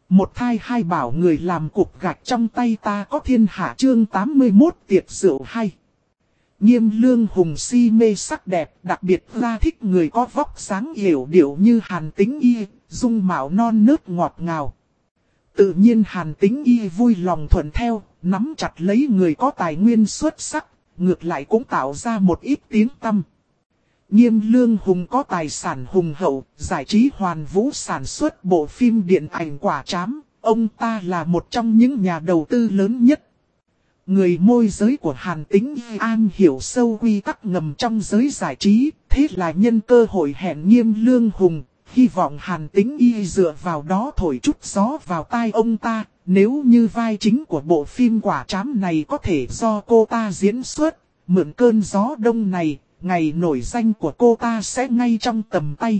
Một thai hai bảo người làm cục gạch trong tay ta có thiên hạ chương 81 tiệc rượu hay. Nghiêm Lương Hùng si mê sắc đẹp, đặc biệt ra thích người có vóc dáng yểu điệu như Hàn Tĩnh Y, dung mạo non nớt ngọt ngào. Tự nhiên Hàn Tĩnh Y vui lòng thuận theo, nắm chặt lấy người có tài nguyên xuất sắc, ngược lại cũng tạo ra một ít tiếng tăm. Nghiêm Lương Hùng có tài sản hùng hậu, giải trí hoàn vũ sản xuất bộ phim điện ảnh Quả Trám, ông ta là một trong những nhà đầu tư lớn nhất. Người môi giới của Hàn Tĩnh Y am hiểu sâu quy tắc ngầm trong giới giải trí, thế là nhân cơ hội hẹn Nghiêm Lương Hùng, hy vọng Hàn Tĩnh Y dựa vào đó thổi chút gió vào tai ông ta, nếu như vai chính của bộ phim Quả Trám này có thể do cô ta diễn xuất, mượn cơn gió đông này, ngày nổi danh của cô ta sẽ ngay trong tầm tay.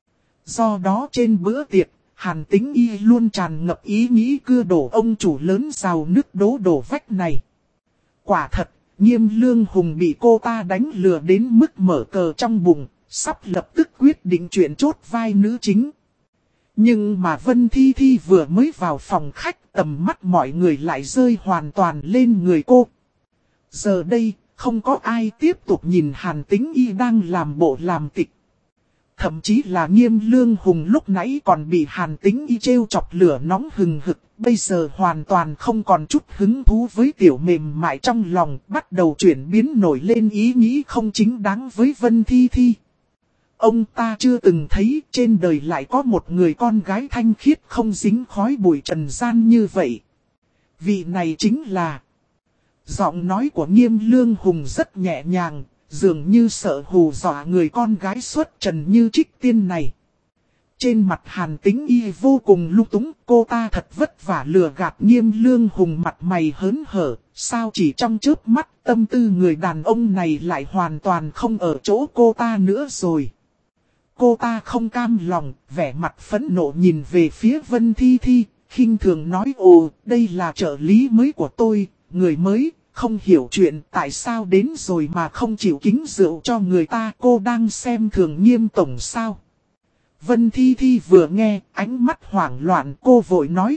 Do đó trên bữa tiệc, Hàn Tĩnh Y luôn tràn ngập ý nghĩ cưa đổ ông chủ lớn giàu nước đổ vách này. Quả thật, Nghiêm Lương Hùng bị cô ta đánh lừa đến mức mở cờ trong bụng, sắp lập tức quyết định chuyện chốt vai nữ chính. Nhưng mà Vân Thi Thi vừa mới vào phòng khách, tầm mắt mọi người lại rơi hoàn toàn lên người cô. Giờ đây, không có ai tiếp tục nhìn Hàn Tĩnh Y đang làm bộ làm tịch. Thậm chí là Nghiêm Lương Hùng lúc nãy còn bị Hàn Tĩnh Y trêu chọc lửa nóng hừng hực, bây giờ hoàn toàn không còn chút hứng thú với tiểu mềm mại trong lòng, bắt đầu chuyển biến nổi lên ý nghĩ không chính đáng với Vân Thi Thi. Ông ta chưa từng thấy trên đời lại có một người con gái thanh khiết không dính khói bụi trần gian như vậy. Vị này chính là... Giọng nói của Nghiêm Lương Hùng rất nhẹ nhàng, dường như sợ hù dọa người con gái xuất trần như Trích Tiên này. Trên mặt Hàn Tĩnh Y vô cùng lung túng, cô ta thật vất vả lừa gạt Nghiêm Lương Hùng mặt mày hớn hở, sao chỉ trong chớp mắt tâm tư người đàn ông này lại hoàn toàn không ở chỗ cô ta nữa rồi. Cô ta không cam lòng, vẻ mặt phẫn nộ nhìn về phía Vân Thi Thi, khinh thường nói ồ, đây là trợ lý mới của tôi, người mới, không hiểu chuyện tại sao đến rồi mà không chịu kính rượu cho người ta, cô đang xem thường Nghiêm tổng sao. Vân Thi Thi vừa nghe, ánh mắt hoảng loạn, cô vội nói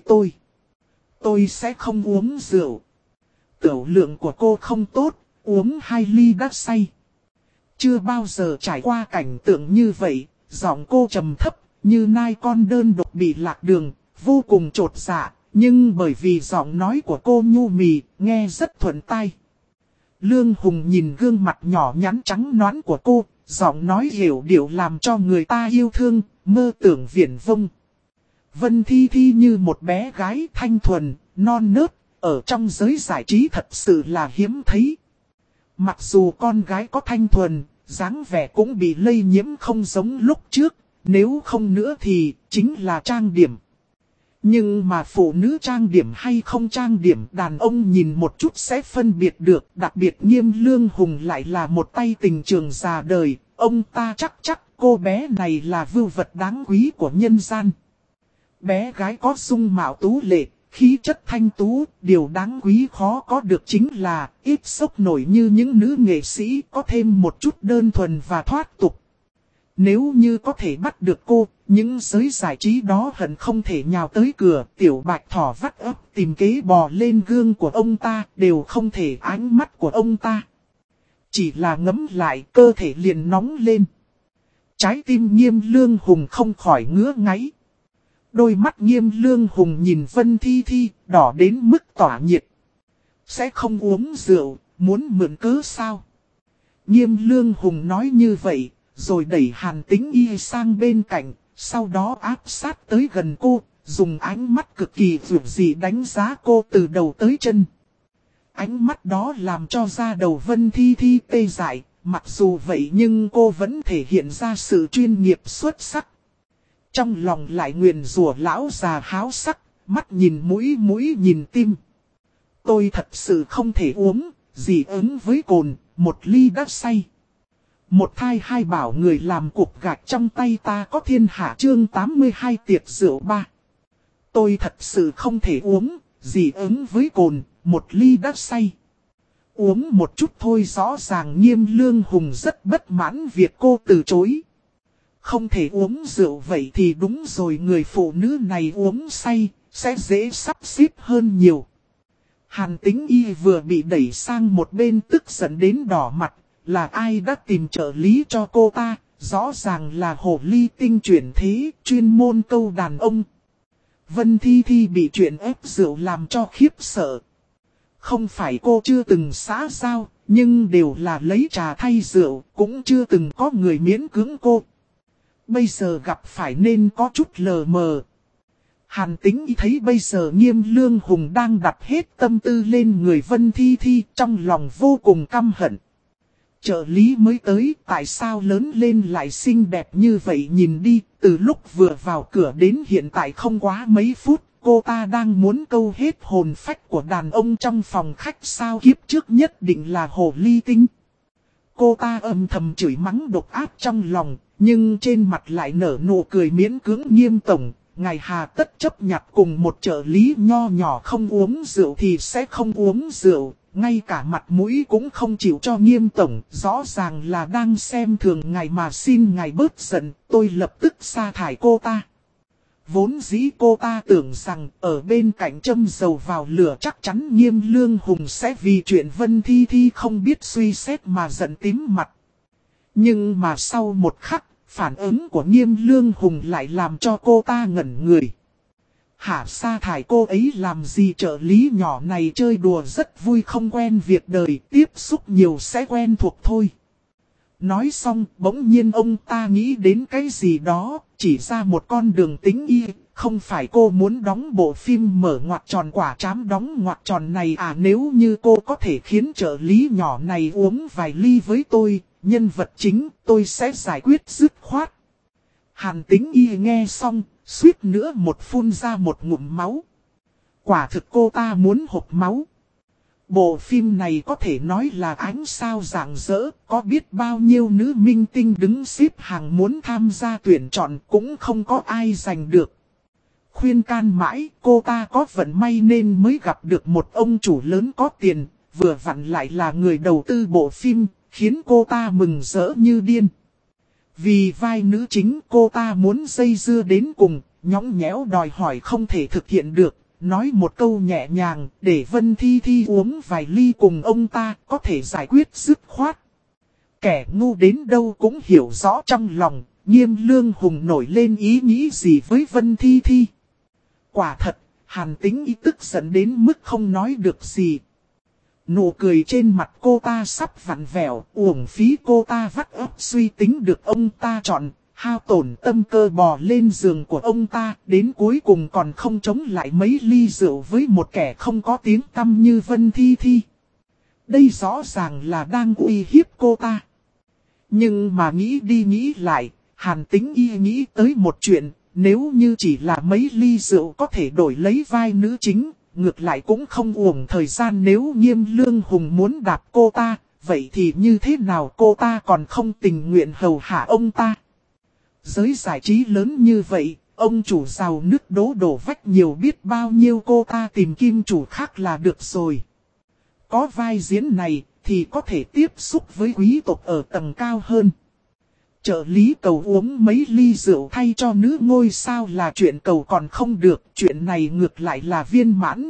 tôi sẽ không uống rượu. Tiểu lượng của cô không tốt, uống 2 ly đã say. Chưa bao giờ trải qua cảnh tượng như vậy, giọng cô trầm thấp, như nai con đơn độc bị lạc đường, vô cùng chột dạ, nhưng bởi vì giọng nói của cô nhu mì, nghe rất thuận tai. Lương Hùng nhìn gương mặt nhỏ nhắn trắng nõn của cô, giọng nói hiểu điệu làm cho người ta yêu thương, mơ tưởng viển vông. Vân Thi Thi như một bé gái thanh thuần, non nớt, ở trong giới giải trí thật sự là hiếm thấy. Mặc dù con gái có thanh thuần, dáng vẻ cũng bị lây nhiễm không giống lúc trước, nếu không nữa thì chính là trang điểm. Nhưng mà phụ nữ trang điểm hay không trang điểm, đàn ông nhìn một chút sẽ phân biệt được, đặc biệt Nghiêm Lương Hùng lại là một tay tình trường già đời, ông ta chắc cô bé này là vưu vật đáng quý của nhân gian. Bé gái có dung mạo tú lệ, khí chất thanh tú, điều đáng quý khó có được chính là ít sốc nổi như những nữ nghệ sĩ, có thêm một chút đơn thuần và thoát tục. Nếu như có thể bắt được cô, những giới giải trí đó hẳn không thể nhào tới cửa, tiểu bạch thỏ vắt ấp tìm kế bò lên gương của ông ta, đều không thể ánh mắt của ông ta. Chỉ là ngấm lại cơ thể liền nóng lên. Trái tim Nghiêm Lương Hùng không khỏi ngứa ngáy. Đôi mắt Nghiêm Lương Hùng nhìn Vân Thi Thi, đỏ đến mức tỏa nhiệt. Sẽ không uống rượu, muốn mượn cớ sao? Nghiêm Lương Hùng nói như vậy, rồi đẩy Hàn Tĩnh Y sang bên cạnh, sau đó áp sát tới gần cô, dùng ánh mắt cực kỳ vượt dị đánh giá cô từ đầu tới chân. Ánh mắt đó làm cho da đầu Vân Thi Thi tê dại, mặc dù vậy nhưng cô vẫn thể hiện ra sự chuyên nghiệp xuất sắc. Trong lòng lại nguyền rủa lão già háo sắc, mắt nhìn mũi nhìn tim. Tôi thật sự không thể uống, dị ứng với cồn, 1 ly đã say. Một thai hai bảo người làm cục gạch trong tay ta có thiên hạ chương 82 tiệc rượu 3. Tôi thật sự không thể uống, dị ứng với cồn, 1 ly đã say. Uống một chút thôi, rõ ràng Nghiêm Lương Hùng rất bất mãn việc cô từ chối. Không thể uống rượu vậy thì đúng rồi, người phụ nữ này uống say, sẽ dễ sắp xếp hơn nhiều. Hàn Tĩnh Y vừa bị đẩy sang một bên tức giận đến đỏ mặt, là ai đã tìm trợ lý cho cô ta, rõ ràng là hồ ly tinh chuyển thế, chuyên môn câu đàn ông. Vân Thi Thi bị chuyện ép rượu làm cho khiếp sợ. Không phải cô chưa từng xã giao, nhưng đều là lấy trà thay rượu, cũng chưa từng có người miễn cưỡng cô. Bây giờ gặp phải nên có chút lờ mờ. Hàn Tĩnh Y thấy bây giờ Nghiêm Lương Hùng đang đặt hết tâm tư lên người Vân Thi Thi, trong lòng vô cùng căm hận. Trợ lý mới tới, tại sao lớn lên lại xinh đẹp như vậy, nhìn đi, từ lúc vừa vào cửa đến hiện tại không quá mấy phút, cô ta đang muốn câu hết hồn phách của đàn ông trong phòng khách sao, kiếp trước nhất định là hồ ly tinh. Cô ta âm thầm chửi mắng độc ác trong lòng, nhưng trên mặt lại nở nụ cười miễn cưỡng. Nghiêm tổng, ngài hà tất chấp nhặt cùng một trợ lý nho nhỏ không uống rượu thì sẽ không uống rượu, ngay cả mặt mũi cũng không chịu cho. Nghiêm tổng, rõ ràng là đang xem thường ngài mà, xin ngài bớt giận, tôi lập tức sa thải cô ta. Vốn dĩ cô ta tưởng rằng ở bên cạnh châm dầu vào lửa chắc chắn Nghiêm Lương Hùng sẽ vì chuyện Vân Thi Thi không biết suy xét mà giận tím mặt. Nhưng mà sau một khắc, phản ứng của Nghiêm Lương Hùng lại làm cho cô ta ngẩn người. Hả, sa thải cô ấy làm gì, trợ lý nhỏ này chơi đùa rất vui, không quen việc đời, tiếp xúc nhiều sẽ quen thuộc thôi. Nói xong, bỗng nhiên ông ta nghĩ đến cái gì đó, chỉ ra một con đường. Tĩnh Y, không phải cô muốn đóng bộ phim mở ngoặc tròn quả trám đóng ngoặc tròn này à, nếu như cô có thể khiến trợ lý nhỏ này uống vài ly với tôi, nhân vật chính, tôi sẽ giải quyết dứt khoát. Hàn Tĩnh Y nghe xong, suýt nữa một phun ra một ngụm máu. Quả thực cô ta muốn hộc máu. Bộ phim này có thể nói là ánh sao rạng rỡ, có biết bao nhiêu nữ minh tinh đứng xếp hàng muốn tham gia tuyển chọn, cũng không có ai giành được. Khuyên can mãi, cô ta có vận may nên mới gặp được một ông chủ lớn có tiền, vừa vặn lại là người đầu tư bộ phim, khiến cô ta mừng rỡ như điên. Vì vai nữ chính cô ta muốn dây dưa đến cùng, nhõng nhẽo đòi hỏi không thể thực hiện được. Nói một câu nhẹ nhàng để Vân Thi Thi uống vài ly cùng ông ta có thể giải quyết dứt khoát. Kẻ ngu đến đâu cũng hiểu rõ trong lòng, Nghiêm Lương Hùng nổi lên ý nghĩ gì với Vân Thi Thi. Quả thật, Hàn Tĩnh Y tức giận đến mức không nói được gì. Nụ cười trên mặt cô ta sắp vặn vẹo, uổng phí cô ta vắt óc suy tính được ông ta chọn. Hao tổn tâm cơ bò lên giường của ông ta, đến cuối cùng còn không chống lại mấy ly rượu với một kẻ không có tiếng tăm như Vân Thi Thi. Đây rõ ràng là đang uy hiếp cô ta. Nhưng mà nghĩ đi nghĩ lại, Hàn Tĩnh Y nghĩ tới một chuyện, nếu như chỉ là mấy ly rượu có thể đổi lấy vai nữ chính, ngược lại cũng không uổng thời gian. Nếu Nghiêm Lương Hùng muốn đạp cô ta, vậy thì như thế nào cô ta còn không tình nguyện hầu hạ ông ta. Giới giải trí lớn như vậy, ông chủ giàu nước đổ vách nhiều biết bao nhiêu, cô ta tìm kim chủ khác là được rồi. Có vai diễn này thì có thể tiếp xúc với quý tộc ở tầng cao hơn. Trợ lý cầu uống mấy ly rượu thay cho nữ ngôi sao là chuyện cầu còn không được, chuyện này ngược lại là viên mãn.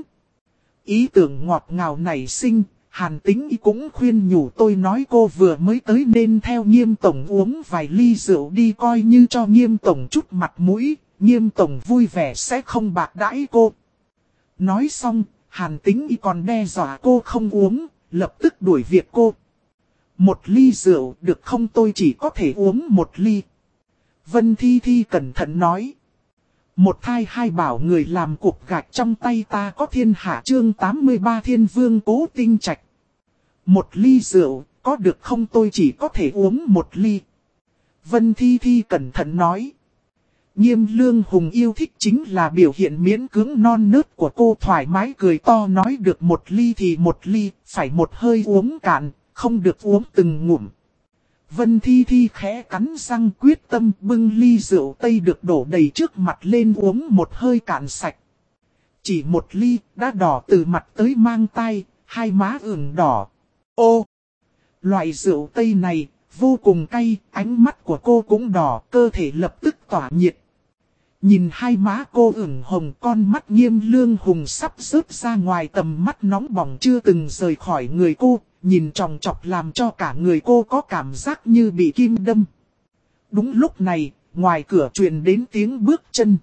Ý tưởng ngọt ngào nảy sinh. Hàn Tĩnh Y cũng khuyên nhủ, tôi nói cô vừa mới tới nên theo Nghiêm tổng uống vài ly rượu đi, coi như cho Nghiêm tổng chút mặt mũi, Nghiêm tổng vui vẻ sẽ không bạc đãi cô. Nói xong, Hàn Tĩnh Y còn đe dọa cô không uống, lập tức đuổi việc cô. Một ly rượu được không, tôi chỉ có thể uống một ly. Vân Thi Thi cẩn thận nói. Một thai hai bảo người làm cục gạch trong tay ta có thiên hạ, chương 83 Thiên Vương Cố Tinh Trạch. Một ly rượu, có được không, tôi chỉ có thể uống một ly. Vân Thi Thi cẩn thận nói. Nghiêm Lương Hùng yêu thích chính là biểu hiện miễn cưỡng non nớt của cô, thoải mái cười to nói được một ly thì một ly, phải một hơi uống cạn, không được uống từng ngụm. Vân Thi Thi khẽ cắn răng quyết tâm bưng ly rượu tây được đổ đầy trước mặt lên uống một hơi cạn sạch. Chỉ một ly đã đỏ từ mặt tới mang tai, hai má ửng đỏ. Ô! Loại rượu tây này vô cùng cay, ánh mắt của cô cũng đỏ, cơ thể lập tức tỏa nhiệt. Nhìn hai má cô ửng hồng, con mắt Nghiêm Lương Hùng sắp rớt ra ngoài, tầm mắt nóng bỏng chưa từng rời khỏi người cô, nhìn chòng chọc làm cho cả người cô có cảm giác như bị kim đâm. Đúng lúc này, ngoài cửa truyền đến tiếng bước chân.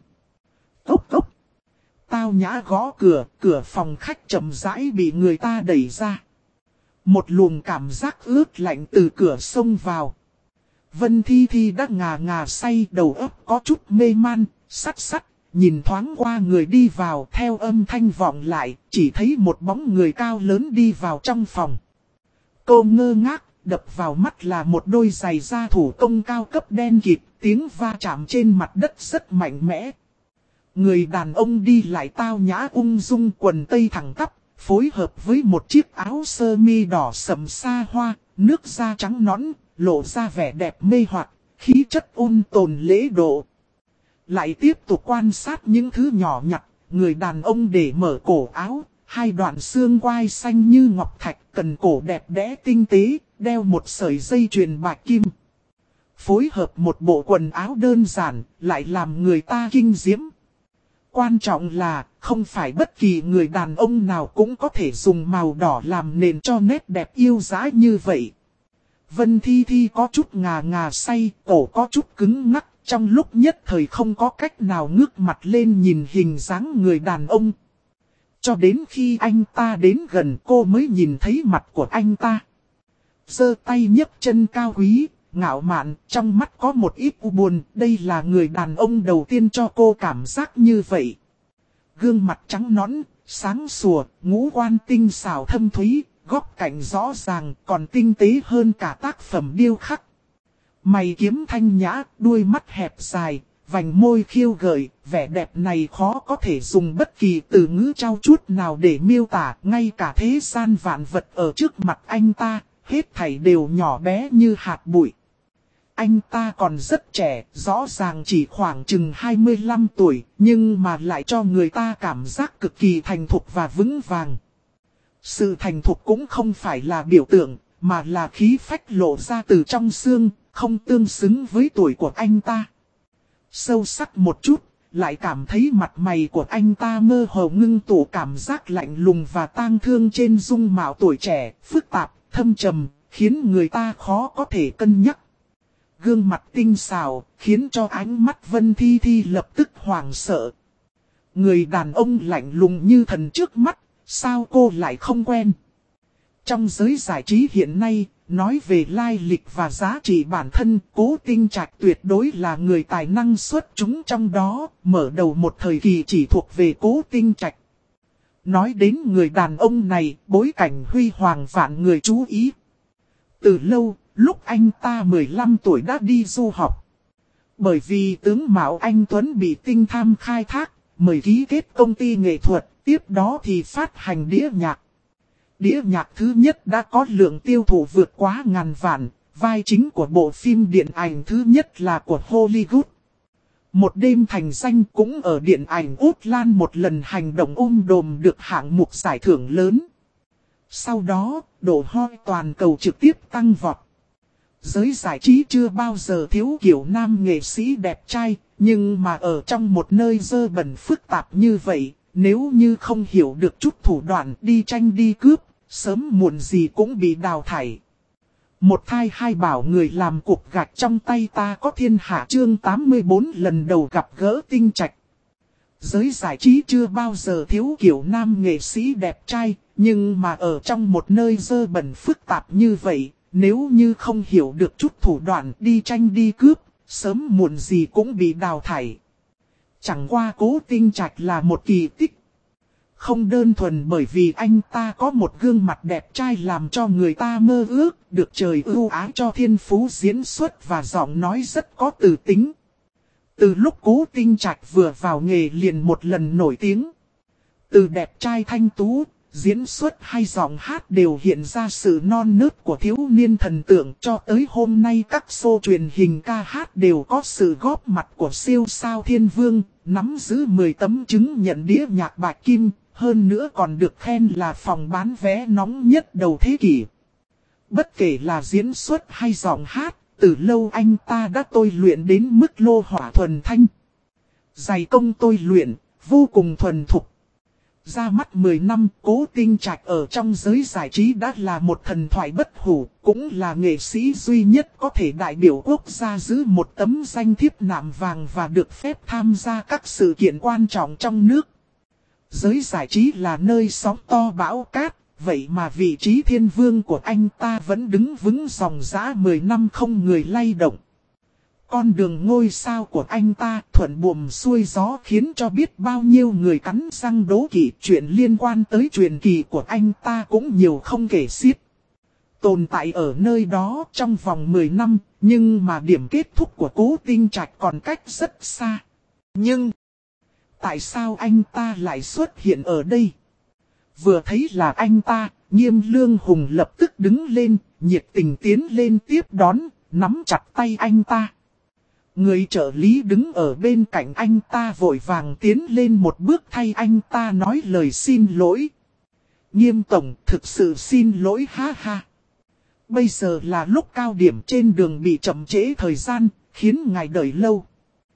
Cốc cốc. Tao Nhã gõ cửa, cửa phòng khách chậm rãi bị người ta đẩy ra. Một luồng cảm giác ướt lạnh từ cửa xông vào. Vân Thi Thi đã ngà ngà say, đầu óc có chút mê man, sắt, nhìn thoáng qua người đi vào, theo âm thanh vọng lại, chỉ thấy một bóng người cao lớn đi vào trong phòng. Cô ngơ ngác, đập vào mắt là một đôi giày da thủ công cao cấp đen kịt, tiếng va chạm trên mặt đất rất mạnh mẽ. Người đàn ông đi lại tao nhã ung dung, quần tây thẳng tắp, phối hợp với một chiếc áo sơ mi đỏ sẫm xa hoa, nước da trắng nõn, lộ ra vẻ đẹp mê hoặc, khí chất ôn tồn lễ độ. Lại tiếp tục quan sát những thứ nhỏ nhặt, người đàn ông để mở cổ áo, hai đoạn xương quai xanh như ngọc thạch, cần cổ đẹp đẽ tinh tế, đeo một sợi dây chuyền bạch kim. Phối hợp một bộ quần áo đơn giản, lại làm người ta kinh diễm. Quan trọng là, không phải bất kỳ người đàn ông nào cũng có thể dùng màu đỏ làm nền cho nét đẹp yêu dã như vậy. Vân Thi Thi có chút ngà ngà say, cổ có chút cứng ngắc, trong lúc nhất thời không có cách nào ngước mặt lên nhìn hình dáng người đàn ông. Cho đến khi anh ta đến gần cô mới nhìn thấy mặt của anh ta. Giơ tay nhấc chân cao quý, ngạo mạn, trong mắt có một ít u buồn, đây là người đàn ông đầu tiên cho cô cảm giác như vậy. Gương mặt trắng nõn, sáng sủa, ngũ quan tinh xảo thâm thúy, góc cạnh rõ ràng, còn tinh tế hơn cả tác phẩm điêu khắc. Mày kiếm thanh nhã, đuôi mắt hẹp dài, vành môi khiêu gợi, vẻ đẹp này khó có thể dùng bất kỳ từ ngữ trau chuốt nào để miêu tả, ngay cả thế gian vạn vật ở trước mặt anh ta, hết thảy đều nhỏ bé như hạt bụi. Anh ta còn rất trẻ, rõ ràng chỉ khoảng chừng 25 tuổi, nhưng mà lại cho người ta cảm giác cực kỳ thành thục và vững vàng. Sự thành thục cũng không phải là biểu tượng, mà là khí phách lộ ra từ trong xương, không tương xứng với tuổi của anh ta. Sâu sắc một chút, lại cảm thấy mặt mày của anh ta mơ hồ ngưng tụ cảm giác lạnh lùng và tang thương trên dung mạo tuổi trẻ, phức tạp, thâm trầm, khiến người ta khó có thể cân nhắc. Gương mặt tinh xảo, khiến cho ánh mắt Vân Thi Thi lập tức hoảng sợ. Người đàn ông lạnh lùng như thần trước mắt, sao cô lại không quen? Trong giới giải trí hiện nay, nói về lai lịch và giá trị bản thân, Cố Tinh Trạch tuyệt đối là người tài năng xuất chúng trong đó, mở đầu một thời kỳ chỉ thuộc về Cố Tinh Trạch. Nói đến người đàn ông này, bối cảnh huy hoàng vạn người chú ý. Từ lâu, lúc anh ta 15 tuổi đã đi du học. Bởi vì tướng mạo anh Tuấn bị Tinh Tham khai thác, mời ký kết công ty nghệ thuật, tiếp đó thì phát hành đĩa nhạc. Đĩa nhạc thứ nhất đã có lượng tiêu thụ vượt quá 1000 vạn, vai chính của bộ phim điện ảnh thứ nhất là của Hollywood. Một đêm thành danh cũng ở điện ảnh Út Lan một lần hành động đồm được hạng mục giải thưởng lớn. Sau đó, độ hoi toàn cầu trực tiếp tăng vọt. Giới giải trí chưa bao giờ thiếu kiểu nam nghệ sĩ đẹp trai, nhưng mà ở trong một nơi dơ bẩn phức tạp như vậy, nếu như không hiểu được chút thủ đoạn đi tranh đi cướp, sớm muộn gì cũng bị đào thải. Một thai hai bảo người làm cục gạch trong tay ta có thiên hạ chương 84 lần đầu gặp gỡ Tinh Trạch. Giới giải trí chưa bao giờ thiếu kiểu nam nghệ sĩ đẹp trai, nhưng mà ở trong một nơi dơ bẩn phức tạp như vậy, nếu như không hiểu được chút thủ đoạn đi tranh đi cướp, sớm muộn gì cũng bị đào thải. Chẳng qua Cố Tinh Trạch là một kỳ tích. Không đơn thuần bởi vì anh ta có một gương mặt đẹp trai làm cho người ta mơ ước, được trời ưu ái cho thiên phú diễn xuất và giọng nói rất có từ tính. Từ lúc Cố Tinh Trạch vừa vào nghề liền một lần nổi tiếng. Từ đẹp trai thanh tú, diễn xuất hay giọng hát đều hiện ra sự non nớt của thiếu niên thần tượng, cho tới hôm nay các show truyền hình ca hát đều có sự góp mặt của siêu sao thiên vương, nắm giữ 10 tấm chứng nhận đĩa nhạc bạch kim, hơn nữa còn được khen là phòng bán vé nóng nhất đầu thế kỷ. Bất kể là diễn xuất hay giọng hát, từ lâu anh ta đã tôi luyện đến mức lô hỏa thuần thanh. Dày công tôi luyện, vô cùng thuần thục. Ra mắt 10 năm, Cố Tinh Trạch ở trong giới giải trí đã là một thần thoại bất hủ, cũng là nghệ sĩ duy nhất có thể đại biểu quốc gia giữ một tấm danh thiếp nạm vàng và được phép tham gia các sự kiện quan trọng trong nước. Giới giải trí là nơi sóng to bão cát, vậy mà vị trí thiên vương của anh ta vẫn đứng vững dòng dã 10 năm không người lay động. Con đường ngôi sao của anh ta thuận buồm xuôi gió khiến cho biết bao nhiêu người cắn răng đố kỵ, chuyện liên quan tới truyền kỳ của anh ta cũng nhiều không kể xiết. Tồn tại ở nơi đó trong vòng 10 năm, nhưng mà điểm kết thúc của Cố Tinh Trạch còn cách rất xa. Nhưng, tại sao anh ta lại xuất hiện ở đây? Vừa thấy là anh ta, Nghiêm Lương Hùng lập tức đứng lên, nhiệt tình tiến lên tiếp đón, nắm chặt tay anh ta. Người trợ lý đứng ở bên cạnh anh ta vội vàng tiến lên một bước thay anh ta nói lời xin lỗi. Nghiêm tổng, thực sự xin lỗi ha ha. Bây giờ là lúc cao điểm trên đường bị chậm trễ thời gian, khiến ngài đợi lâu.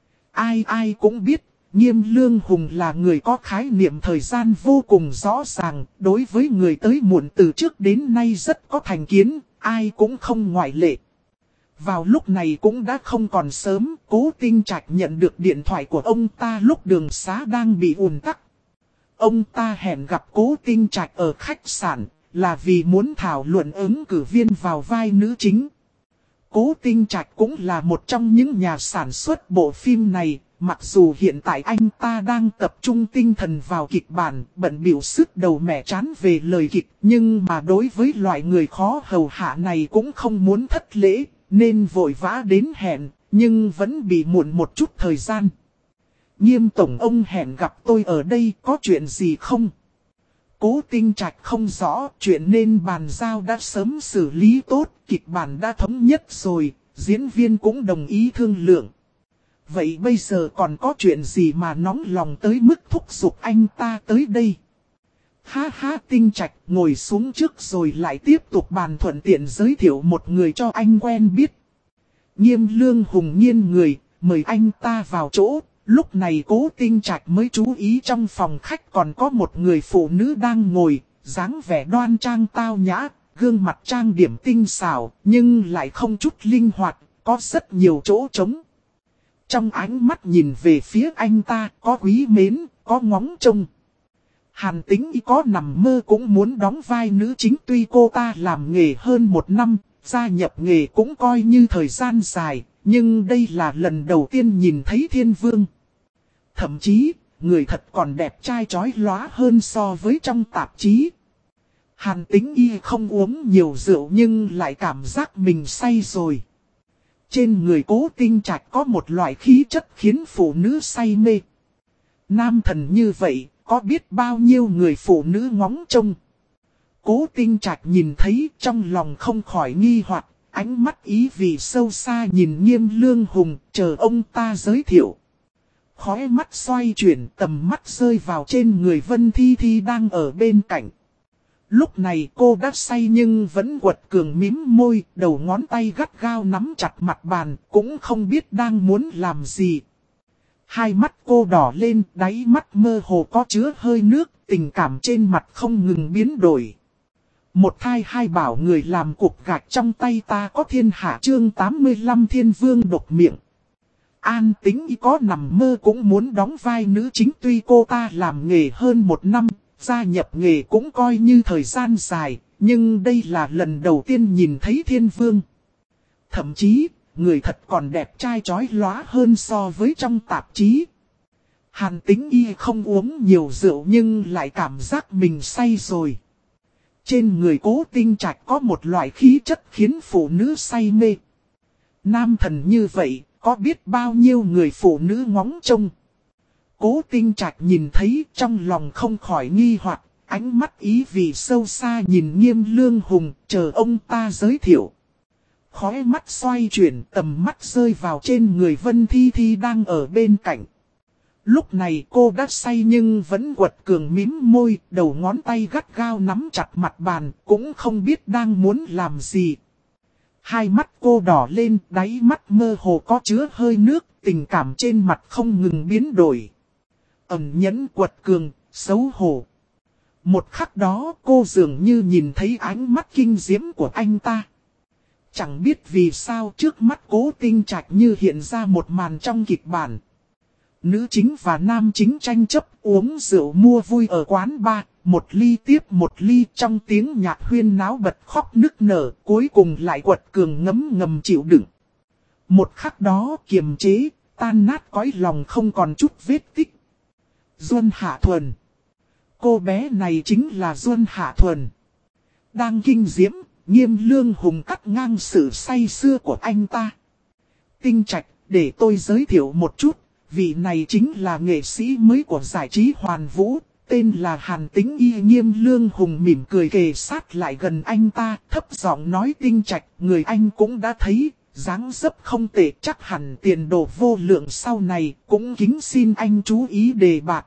Ai cũng biết, Nghiêm Lương Hùng là người có khái niệm thời gian vô cùng rõ ràng, đối với người tới muộn từ trước đến nay rất có thành kiến, ai cũng không ngoại lệ. Vào lúc này cũng đã không còn sớm, Cố Tinh Trạch nhận được điện thoại của ông ta lúc đường xá đang bị ùn tắc. Ông ta hẹn gặp Cố Tinh Trạch ở khách sạn, là vì muốn thảo luận ứng cử viên vào vai nữ chính. Cố Tinh Trạch cũng là một trong những nhà sản xuất bộ phim này, mặc dù hiện tại anh ta đang tập trung tinh thần vào kịch bản, bận bịu sức đầu mẻ chán về lời kịch, nhưng mà đối với loại người khó hầu hạ này cũng không muốn thất lễ. Nên vội vã đến hẹn, nhưng vẫn bị muộn một chút thời gian. Nghiêm tổng, ông hẹn gặp tôi ở đây, có chuyện gì không? Cố Tinh Trạch không rõ, chuyện nên bàn giao đã sớm xử lý tốt, kịch bản đã thống nhất rồi, diễn viên cũng đồng ý thương lượng. Vậy bây giờ còn có chuyện gì mà nóng lòng tới mức thúc giục anh ta tới đây? Ha ha, Tinh Trạch ngồi xuống trước rồi lại tiếp tục bàn, thuận tiện giới thiệu một người cho anh quen biết. Nghiêm Lương Hùng nghiêng người, mời anh ta vào chỗ. Lúc này Cố Tinh Trạch mới chú ý trong phòng khách còn có một người phụ nữ đang ngồi, dáng vẻ đoan trang tao nhã, gương mặt trang điểm tinh xảo, nhưng lại không chút linh hoạt, có rất nhiều chỗ trống. Trong ánh mắt nhìn về phía anh ta, có quý mến, có ngóng trông. Hàn Tĩnh Y có nằm mơ cũng muốn đóng vai nữ chính, tuy cô ta làm nghề hơn 1 năm, gia nhập nghề cũng coi như thời gian dài, nhưng đây là lần đầu tiên nhìn thấy thiên vương. Thậm chí, người thật còn đẹp trai chói lóa hơn so với trong tạp chí. Hàn Tĩnh Y không uống nhiều rượu nhưng lại cảm giác mình say rồi. Trên người Cố Tinh Trạch có một loại khí chất khiến phụ nữ say mê. Nam thần như vậy, có biết bao nhiêu người phụ nữ ngóng trông. Cố Tinh Trạch nhìn thấy trong lòng không khỏi nghi hoặc, ánh mắt ý vì sâu xa nhìn Nghiêm Lương Hùng, chờ ông ta giới thiệu. Khóe mắt xoay chuyển, tầm mắt rơi vào trên người Vân Thi Thi đang ở bên cạnh. Lúc này cô đã say nhưng vẫn quật cường mím môi, đầu ngón tay gắt gao nắm chặt mặt bàn, cũng không biết đang muốn làm gì. Hai mắt cô đỏ lên, đáy mắt mơ hồ có chứa hơi nước, tình cảm trên mặt không ngừng biến đổi. Một thai hai bảo, người làm cục gạch trong tay ta có thiên hạ, chương 85 thiên vương độc miệng. An Tĩnh Y có nằm mơ cũng muốn đóng vai nữ chính, tuy cô ta làm nghề hơn 1 năm, gia nhập nghề cũng coi như thời gian dài, nhưng đây là lần đầu tiên nhìn thấy thiên vương. Thậm chí, người thật còn đẹp trai chói lóa hơn so với trong tạp chí. Hàn Tĩnh Y không uống nhiều rượu nhưng lại cảm giác mình say rồi. Trên người Cố Tinh Trạch có một loại khí chất khiến phụ nữ say mê. Nam thần như vậy, có biết bao nhiêu người phụ nữ ngóng trông. Cố Tinh Trạch nhìn thấy trong lòng không khỏi nghi hoặc, ánh mắt ý vì sâu xa nhìn Nghiêm Lương Hùng, chờ ông ta giới thiệu. Khóe mắt xoay chuyển, tầm mắt rơi vào trên người Vân Thi Thi đang ở bên cạnh. Lúc này cô đã say nhưng vẫn quật cường mím môi, đầu ngón tay gắt gao nắm chặt mặt bàn, cũng không biết đang muốn làm gì. Hai mắt cô đỏ lên, đáy mắt mơ hồ có chứa hơi nước, tình cảm trên mặt không ngừng biến đổi. Ẩn nhẫn quật cường, xấu hổ. Một khắc đó cô dường như nhìn thấy ánh mắt kinh diễm của anh ta. Chẳng biết vì sao trước mắt Cố Tinh Trạch như hiện ra một màn trong kịch bản. Nữ chính và nam chính tranh chấp uống rượu mua vui ở quán bar, một ly tiếp một ly trong tiếng nhạc huyên náo bật khóc nức nở, cuối cùng lại quật cường ngấm ngầm chịu đựng. Một khắc đó kiềm chế, tan nát cõi lòng không còn chút vết tích. Duân Hạ Thuần. Cô bé này chính là Duân Hạ Thuần. Đang kinh diễm, Nghiêm Lương Hùng cắt ngang sự say sưa của anh ta. Tinh Trạch, để tôi giới thiệu một chút, vị này chính là nghệ sĩ mới của giải trí Hoàn Vũ, tên là Hàn Tĩnh Y. Nghiêm Lương Hùng mỉm cười kề sát lại gần anh ta, thấp giọng nói Tinh Trạch, người anh cũng đã thấy, dáng dấp không tệ, chắc hẳn tiền đồ vô lượng sau này, cũng kính xin anh chú ý đề bạt.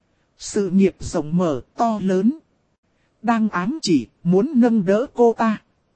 Sự nghiệp rộng mở, to lớn. Đang ám chỉ, muốn nâng đỡ cô ta.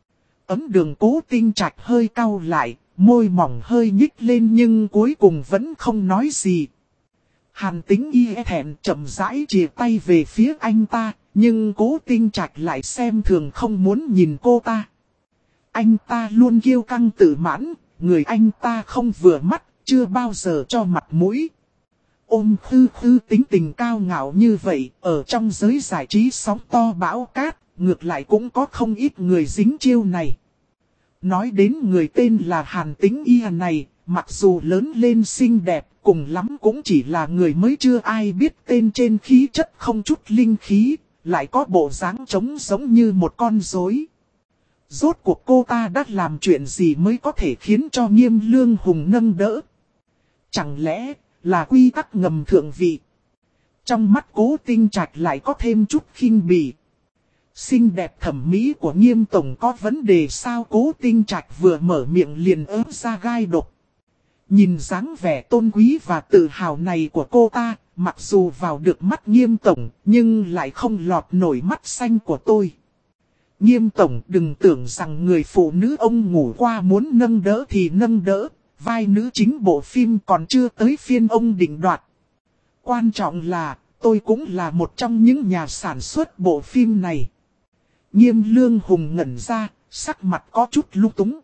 Ấm đường Cố Tinh Trạch hơi cau lại, môi mỏng hơi nhích lên nhưng cuối cùng vẫn không nói gì. Hàn Tĩnh Y thẹn chậm rãi chìa tay về phía anh ta, nhưng Cố Tinh Trạch lại xem thường không muốn nhìn cô ta. Anh ta luôn kiêu căng tự mãn, người anh ta không vừa mắt, chưa bao giờ cho mặt mũi. Ôm khư tính tình cao ngạo như vậy, ở trong giới giải trí sóng to bão cát, ngược lại cũng có không ít người dính chiêu này. Nói đến người tên là Hàn Tĩnh Y này, mặc dù lớn lên xinh đẹp, cùng lắm cũng chỉ là người mới chưa ai biết tên trên khí chất không chút linh khí, lại có bộ dáng trống giống như một con rối. Rốt cuộc cô ta đã làm chuyện gì mới có thể khiến cho Nghiêm Lương Hùng nâng đỡ? Chẳng lẽ là quy tắc ngầm thượng vị? Trong mắt Cố Tinh Trạch lại có thêm chút khinh bỉ. Xinh đẹp thẩm mỹ của Nghiêm tổng có vấn đề sao? Cố Tinh Trạch vừa mở miệng liền ớt ra gai độc. Nhìn dáng vẻ tôn quý và tự hào này của cô ta, mặc dù vào được mắt Nghiêm tổng, nhưng lại không lọt nổi mắt xanh của tôi. Nghiêm tổng, đừng tưởng rằng người phụ nữ ông ngủ qua muốn nâng đỡ thì nâng đỡ, vai nữ chính bộ phim còn chưa tới phiên ông định đoạt. Quan trọng là, tôi cũng là một trong những nhà sản xuất bộ phim này. Nghiêm Lương Hùng ngẩn ra, sắc mặt có chút lung túng.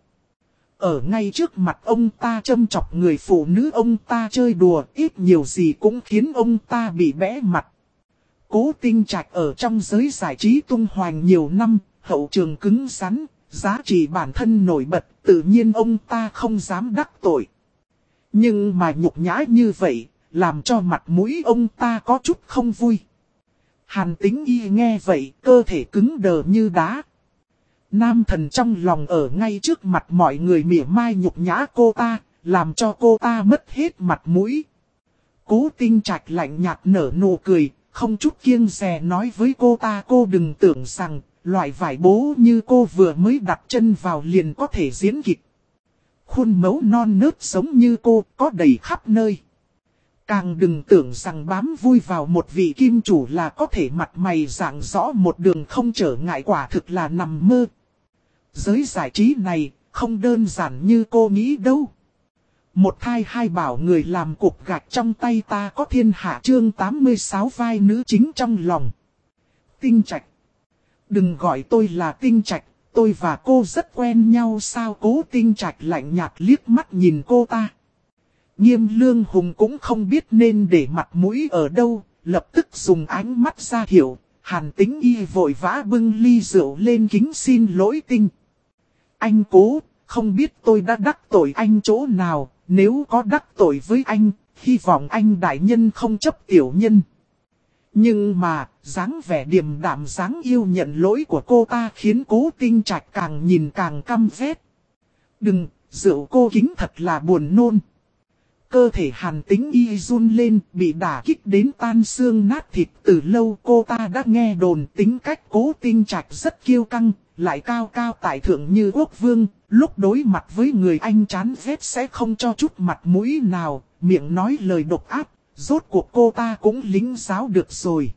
Ở ngay trước mặt ông ta châm chọc người phụ nữ ông ta chơi đùa, ít nhiều gì cũng khiến ông ta bị bẽ mặt. Cố Tinh Trạch ở trong giới giải trí tung hoành nhiều năm, hậu trường cứng rắn, giá trị bản thân nổi bật, tự nhiên ông ta không dám đắc tội. Nhưng mà nhục nhã như vậy, làm cho mặt mũi ông ta có chút không vui. Hàn Tĩnh Y nghe vậy, cơ thể cứng đờ như đá. Nam thần trong lòng ở ngay trước mặt mọi người mỉa mai nhục nhã cô ta, làm cho cô ta mất hết mặt mũi. Cố Tinh Trạch lạnh nhạt nở nụ cười, không chút kiêng dè nói với cô ta, cô đừng tưởng rằng loại vải bố như cô vừa mới đặt chân vào liền có thể diễn kịch. Khuôn mẫu non nớt giống như cô có đầy khắp nơi. Càng đừng tưởng rằng bám vui vào một vị kim chủ là có thể mặt mày rạng rõ một đường không trở ngại, quả thực là nằm mơ. Giới giải trí này không đơn giản như cô nghĩ đâu. Một thai hai bảo người làm cục gạch trong tay ta có thiên hạ. Chương 86 vai nữ chính trong lòng. Tinh Trạch. Đừng gọi tôi là Tinh Trạch, tôi và cô rất quen nhau sao? Cố Tinh Trạch lạnh nhạt liếc mắt nhìn cô ta. Nghiêm Lương Hùng cũng không biết nên để mặt mũi ở đâu, lập tức dùng ánh mắt ra hiệu. Hàn Tĩnh Y vội vã bưng ly rượu lên kính xin lỗi Tinh. Anh Cố, không biết tôi đã đắc tội anh chỗ nào, nếu có đắc tội với anh, hy vọng anh đại nhân không chấp tiểu nhân. Nhưng mà, dáng vẻ điềm đạm dáng yêu nhận lỗi của cô ta khiến Cố Tinh Trạch càng nhìn càng căm ghét. Đừng, rượu cô kính thật là buồn nôn. Cơ thể Hàn Tĩnh Y run lên, bị đả kích đến tan xương nát thịt. Từ lâu cô ta đã nghe đồn tính cách Cố Tinh Trạch rất kiêu căng, lại cao cao tại thượng như quốc vương. Lúc đối mặt với người anh chán ghét sẽ không cho chút mặt mũi nào, miệng nói lời độc ác. Rốt cuộc cô ta cũng lính giáo được rồi.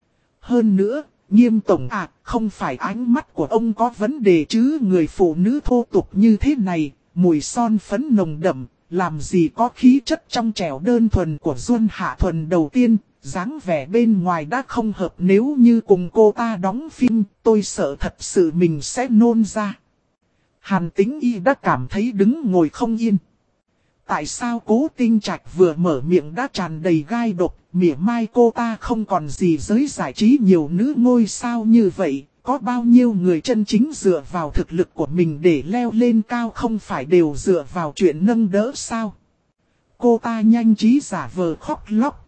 Hơn nữa, Nghiêm tổng không phải ánh mắt của ông có vấn đề chứ, người phụ nữ thô tục như thế này, mùi son phấn nồng đậm, làm gì có khí chất trong trẻo đơn thuần của Duân Hạ Thuần đầu tiên, dáng vẻ bên ngoài đã không hợp, nếu như cùng cô ta đóng phim, tôi sợ thật sự mình sẽ nôn ra. Hàn Tĩnh Y đã cảm thấy đứng ngồi không yên. Tại sao Cố Tinh Trạch vừa mở miệng đã tràn đầy gai độc, mỉa mai cô ta không còn gì giới giải trí nhiều nữ ngôi sao như vậy, có bao nhiêu người chân chính dựa vào thực lực của mình để leo lên cao không phải đều dựa vào chuyện nâng đỡ sao? Cô ta nhanh trí giả vờ khóc lóc.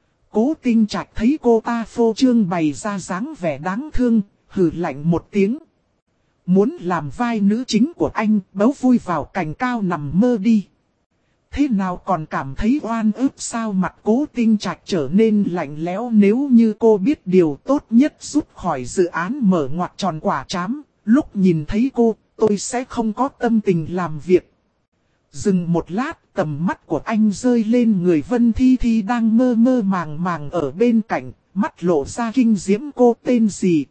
Cố Tinh Trạch thấy cô ta phô trương bày ra dáng vẻ đáng thương, hừ lạnh một tiếng. Muốn làm vai nữ chính của anh, bấu vui vào cành cao nằm mơ đi. Thế nào còn cảm thấy oan ức sao? Mặt Cố Tinh Trạch trở nên lạnh lẽo. Nếu như cô biết điều tốt nhất rút khỏi dự án mở ngoặc tròn quả trám, lúc nhìn thấy cô, tôi sẽ không có tâm tình làm việc. Dừng một lát, tầm mắt của anh rơi lên người Vân Thi Thi đang mơ mơ màng màng ở bên cạnh, mắt lộ ra kinh diễm. Cô tên gì?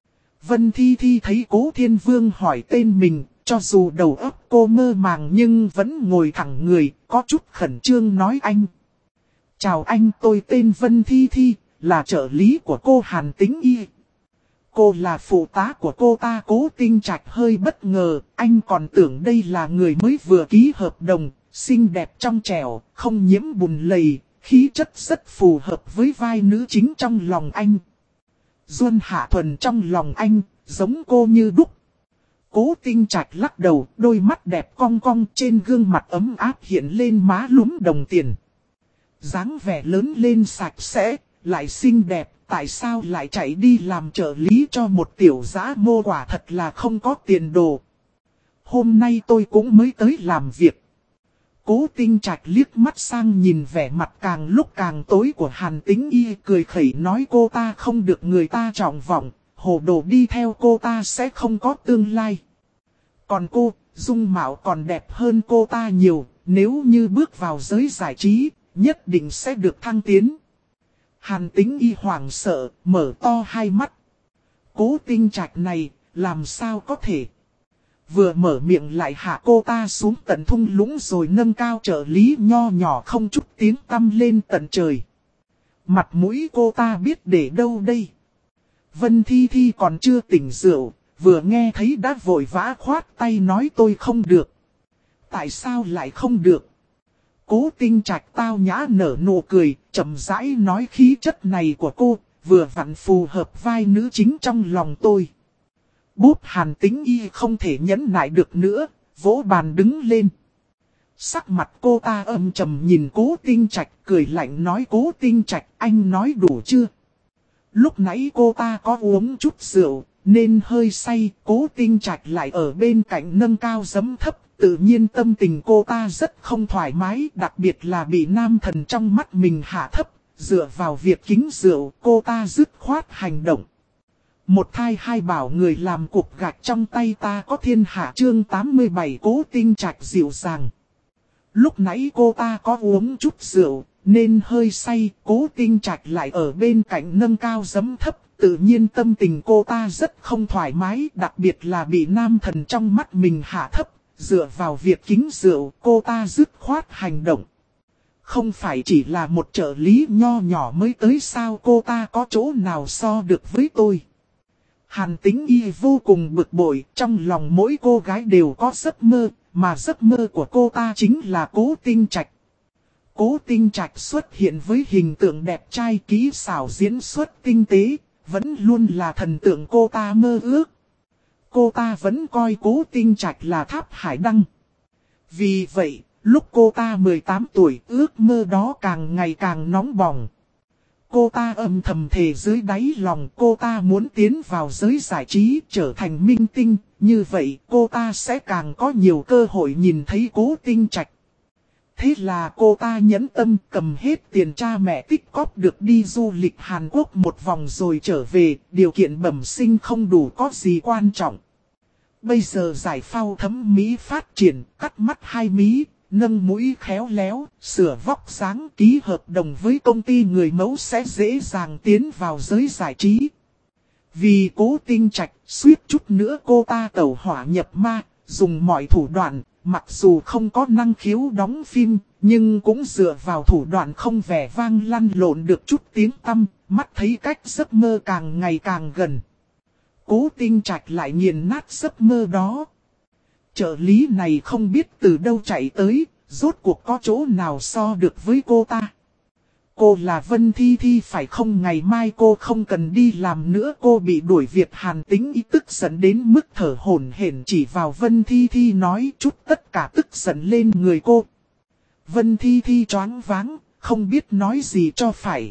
Vân Thi Thi thấy Cố Thiên Vương hỏi tên mình, cho dù đầu óc cô mơ màng nhưng vẫn ngồi thẳng người, có chút khẩn trương nói anh. Chào anh, tôi tên Vân Thi Thi, là trợ lý của cô Hàn Tĩnh Y. Cô là phụ tá của cô ta. Cố Tinh Trạch hơi bất ngờ, anh còn tưởng đây là người mới vừa ký hợp đồng, xinh đẹp trong trẻo, không nhiễm bùn lầy, khí chất rất phù hợp với vai nữ chính trong lòng anh. Duân Hạ Thuần trong lòng anh, giống cô như đúc. Cố Tinh Trạch lắc đầu, đôi mắt đẹp cong cong, trên gương mặt ấm áp hiện lên má lúm đồng tiền. Dáng vẻ lớn lên sạch sẽ, lại xinh đẹp, tại sao lại chạy đi làm trợ lý cho một tiểu dã mô? Quả thật là không có tiền đồ. Hôm nay tôi cũng mới tới làm việc. Cố Tinh Trạch liếc mắt sang nhìn vẻ mặt càng lúc càng tối của Hàn Tĩnh Y, cười khẩy nói cô ta không được người ta trọng vọng, hồ đồ đi theo cô ta sẽ không có tương lai. Còn cô, dung mạo còn đẹp hơn cô ta nhiều, nếu như bước vào giới giải trí, nhất định sẽ được thăng tiến. Hàn Tĩnh Y hoảng sợ, mở to hai mắt. Cố Tinh Trạch này, làm sao có thể? Vừa mở miệng lại hạ cô ta xuống tận thung lũng rồi nâng cao trợ lý nho nhỏ không chút tiếng tăm lên tận trời. Mặt mũi cô ta biết để đâu đây? Vân Thi Thi còn chưa tỉnh rượu, vừa nghe thấy đã vội vã khoát tay nói tôi không được. Tại sao lại không được? Cố Tinh Trạch tao nhã nở nụ cười, chậm rãi nói khí chất này của cô, vừa vặn phù hợp vai nữ chính trong lòng tôi. Bốp Hàn Tĩnh Y không thể nhẫn nại được nữa, vỗ bàn đứng lên. Sắc mặt cô ta âm trầm nhìn Cố Tinh Trạch, cười lạnh nói Cố Tinh Trạch, anh nói đủ chưa? Lúc nãy cô ta có uống chút rượu, nên hơi say. Cố Tinh Trạch lại ở bên cạnh nâng cao giấm thấp, tự nhiên tâm tình cô ta rất không thoải mái, đặc biệt là bị nam thần trong mắt mình hạ thấp. Dựa vào việc kính rượu, cô ta dứt khoát hành động. Một thai hai bảo người làm cục gạch trong tay ta có thiên hạ. Chương 87. Cố Tinh Trạch dịu dàng. Lúc nãy cô ta có uống chút rượu, nên hơi say. Cố Tinh Trạch lại ở bên cạnh nâng cao giấm thấp, tự nhiên tâm tình cô ta rất không thoải mái, đặc biệt là bị nam thần trong mắt mình hạ thấp. Dựa vào việc kính rượu, cô ta dứt khoát hành động. Không phải chỉ là một trợ lý nho nhỏ mới tới sao? Cô ta có chỗ nào so được với tôi? Hàn Tĩnh Y vô cùng bực bội, trong lòng mỗi cô gái đều có giấc mơ, mà giấc mơ của cô ta chính là Cố Tinh Trạch. Cố Tinh Trạch xuất hiện với hình tượng đẹp trai, kỹ xảo diễn xuất tinh tế, vẫn luôn là thần tượng cô ta mơ ước. Cô ta vẫn coi Cố Tinh Trạch là tháp hải đăng. Vì vậy, lúc cô ta 18 tuổi, ước mơ đó càng ngày càng nóng bỏng. Cô ta âm thầm thề dưới đáy lòng cô ta muốn tiến vào giới giải trí trở thành minh tinh, như vậy cô ta sẽ càng có nhiều cơ hội nhìn thấy Cố Tinh Trạch. Thế là cô ta nhẫn tâm cầm hết tiền cha mẹ tích cóp được đi du lịch Hàn Quốc một vòng rồi trở về, điều kiện bẩm sinh không đủ có gì quan trọng. Bây giờ giải phẫu thẩm mỹ phát triển, cắt mắt hai mí, nâng mũi khéo léo, sửa vóc dáng, ký hợp đồng với công ty người mẫu sẽ dễ dàng tiến vào giới giải trí. Vì Cố Tinh Trạch, suýt chút nữa cô ta tẩu hỏa nhập ma, dùng mọi thủ đoạn, mặc dù không có năng khiếu đóng phim, nhưng cũng dựa vào thủ đoạn không vẻ vang lăn lộn được chút tiếng tăm, mắt thấy cách giấc mơ càng ngày càng gần. Cố Tinh Trạch lại nghiền nát giấc mơ đó. Trợ lý này không biết từ đâu chạy tới, rốt cuộc có chỗ nào so được với cô ta. Cô là Vân Thi Thi phải không? Ngày mai cô không cần đi làm nữa. Cô bị đuổi việc. Hàn Tĩnh Y tức giận đến mức thở hổn hển chỉ vào Vân Thi Thi nói chút tất cả tức giận lên người cô. Vân Thi Thi choáng váng, không biết nói gì cho phải.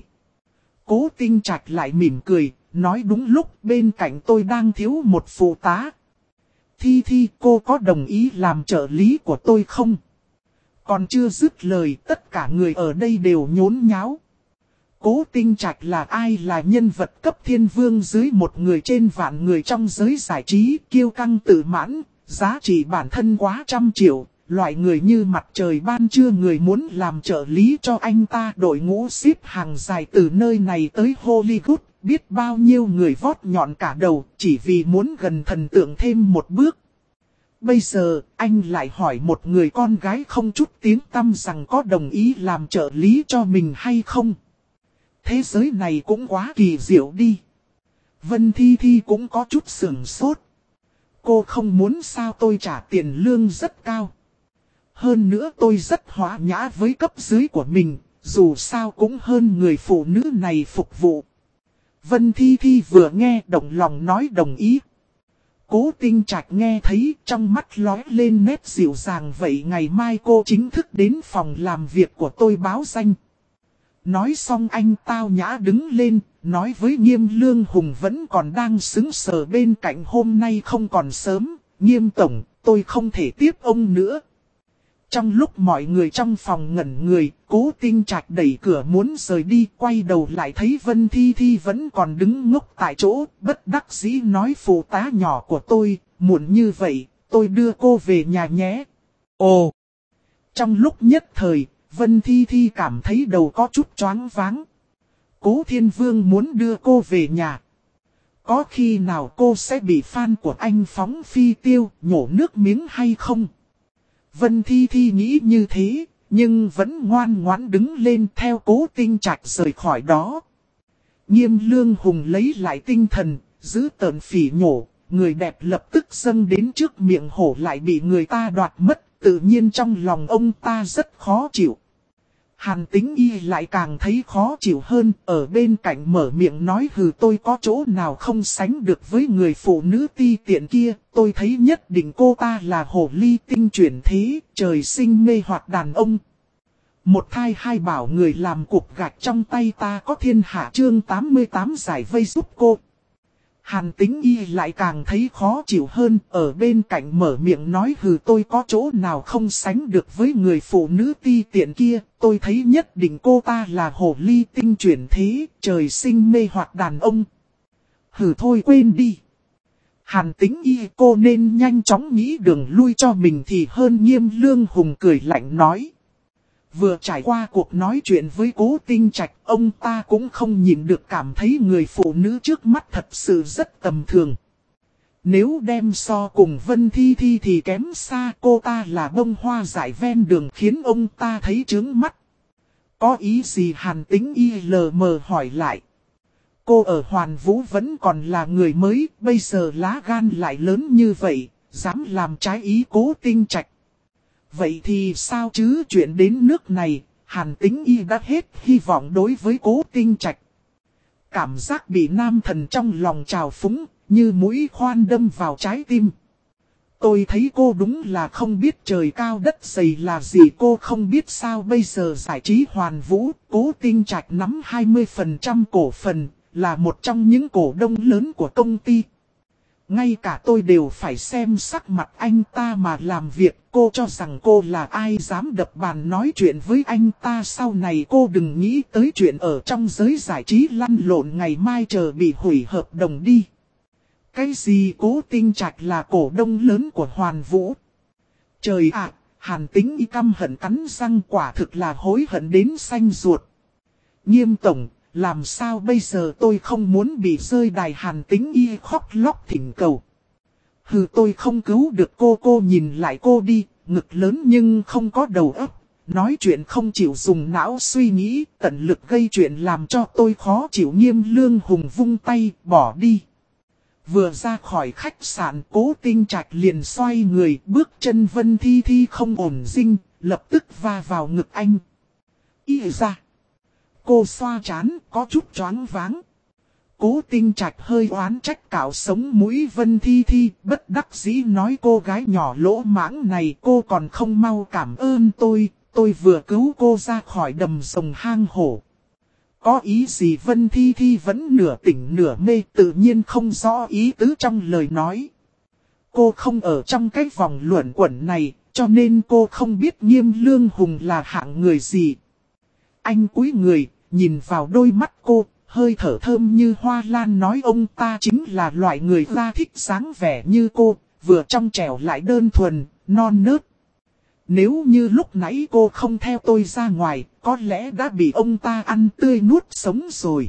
Cố Tinh Trạch lại mỉm cười, nói đúng lúc bên cạnh tôi đang thiếu một phụ tá. Thi Thi, cô có đồng ý làm trợ lý của tôi không? Còn chưa dứt lời, tất cả người ở đây đều nhốn nháo. Cố Tinh Trạch là ai? Là nhân vật cấp thiên vương dưới một người trên vạn người trong giới giải trí, kiêu căng tự mãn, giá trị bản thân quá trăm triệu. Loại người như mặt trời ban trưa, người muốn làm trợ lý cho anh ta. Đội ngũ xếp hàng dài từ nơi này tới Hollywood, biết bao nhiêu người vót nhọn cả đầu, chỉ vì muốn gần thần tượng thêm một bước. Bây giờ, anh lại hỏi một người con gái không chút tiếng tăm rằng có đồng ý làm trợ lý cho mình hay không. Thế giới này cũng quá kỳ diệu đi. Vân Thi Thi cũng có chút sửng sốt. Cô không muốn sao? Tôi trả tiền lương rất cao. Hơn nữa tôi rất hòa nhã với cấp dưới của mình, dù sao cũng hơn người phụ nữ này phục vụ. Vân Thi Thi vừa nghe động lòng nói đồng ý. Cố Tinh Trạch nghe thấy trong mắt lóe lên nét dịu dàng. Vậy ngày mai cô chính thức đến phòng làm việc của tôi báo danh. Nói xong anh tao nhã đứng lên, nói với Nghiêm Lương Hùng vẫn còn đang sững sờ bên cạnh. Hôm nay không còn sớm, Nghiêm tổng, tôi không thể tiếp ông nữa. Trong lúc mọi người trong phòng ngẩn người, Cố Tinh Trạch đẩy cửa muốn rời đi, quay đầu lại thấy Vân Thi Thi vẫn còn đứng ngốc tại chỗ, bất đắc dĩ nói phụ tá nhỏ của tôi, muộn như vậy, tôi đưa cô về nhà nhé. Ồ! Trong lúc nhất thời, Vân Thi Thi cảm thấy đầu có chút choáng váng. Cố Thiên Vương muốn đưa cô về nhà. Có khi nào cô sẽ bị fan của anh phóng phi tiêu, nhổ nước miếng hay không? Vân Thi Thi nghĩ như thế, nhưng vẫn ngoan ngoãn đứng lên theo Cố Tinh Trạch rời khỏi đó. Nghiêm Lương Hùng lấy lại tinh thần, giữ tợn phỉ nhổ, người đẹp lập tức dâng đến trước miệng hổ lại bị người ta đoạt mất, tự nhiên trong lòng ông ta rất khó chịu. Hàn Tĩnh Y lại càng thấy khó chịu hơn, ở bên cạnh mở miệng nói hừ tôi có chỗ nào không sánh được với người phụ nữ ti tiện kia, tôi thấy nhất định cô ta là hồ ly tinh chuyển thế, trời sinh mê hoặc đàn ông. Một thai hai bảo người làm cục gạch trong tay ta có thiên hạ chương 88 giải vây giúp cô. Hàn Tĩnh Y lại càng thấy khó chịu hơn, ở bên cạnh mở miệng nói hừ tôi có chỗ nào không sánh được với người phụ nữ ti tiện kia, tôi thấy nhất định cô ta là hồ ly tinh chuyển thế, trời sinh mê hoặc đàn ông. Hừ thôi quên đi. Hàn Tĩnh Y cô nên nhanh chóng nghĩ đường lui cho mình thì hơn. Nghiêm Lương Hùng cười lạnh nói. Vừa trải qua cuộc nói chuyện với Cố Tinh Trạch, ông ta cũng không nhìn được cảm thấy người phụ nữ trước mắt thật sự rất tầm thường. Nếu đem so cùng Vân Thi Thi thì kém xa, cô ta là bông hoa dại ven đường khiến ông ta thấy chướng mắt. Có ý gì? Hàn Tĩnh Y lờ mờ hỏi lại. Cô ở Hoàn Vũ vẫn còn là người mới, bây giờ lá gan lại lớn như vậy, dám làm trái ý Cố Tinh Trạch. Vậy thì sao chứ? Chuyện đến nước này, Hàn Tĩnh Y đã hết hy vọng đối với Cố Tinh Trạch. Cảm giác bị nam thần trong lòng trào phúng, như mũi khoan đâm vào trái tim. Tôi thấy cô đúng là không biết trời cao đất dày là gì. Cô không biết sao bây giờ giải trí Hoàn Vũ, Cố Tinh Trạch nắm 20% cổ phần, là một trong những cổ đông lớn của công ty. Ngay cả tôi đều phải xem sắc mặt anh ta mà làm việc. Cô cho rằng cô là ai dám đập bàn nói chuyện với anh ta? Sau này cô đừng nghĩ tới chuyện ở trong giới giải trí lăn lộn ngày mai chờ bị hủy hợp đồng đi. Cái gì Cố Tinh Trạch là cổ đông lớn của Hoàn Vũ? Trời ạ, Hàn Tĩnh Y căm hận cắn răng, quả thực là hối hận đến xanh ruột. Nghiêm tổng, làm sao bây giờ? Tôi không muốn bị rơi đài. Hàn Tĩnh Y khóc lóc thỉnh cầu. Hừ tôi không cứu được cô nhìn lại cô đi, ngực lớn nhưng không có đầu óc, nói chuyện không chịu dùng não suy nghĩ, tận lực gây chuyện làm cho tôi khó chịu. Nghiêm Lương Hùng vung tay, bỏ đi. Vừa ra khỏi khách sạn, Cố Tinh Trạch liền xoay người, bước chân Vân Thi Thi không ổn dinh, lập tức va vào ngực anh. Ý ra. Cô xoa trán, có chút choáng váng. Cố Tinh Trạch hơi oán trách cạo sống mũi Vân Thi Thi, bất đắc dĩ nói cô gái nhỏ lỗ mãng này cô còn không mau cảm ơn tôi vừa cứu cô ra khỏi đầm rồng hang hổ. Có ý gì? Vân Thi Thi vẫn nửa tỉnh nửa mê, tự nhiên không rõ ý tứ trong lời nói. Cô không ở trong cái vòng luẩn quẩn này, cho nên cô không biết Nghiêm Lương Hùng là hạng người gì. Anh cúi người, nhìn vào đôi mắt cô, hơi thở thơm như hoa lan nói ông ta chính là loại người ta thích dáng vẻ như cô, vừa trong trẻo lại đơn thuần, non nớt. Nếu như lúc nãy cô không theo tôi ra ngoài, có lẽ đã bị ông ta ăn tươi nuốt sống rồi.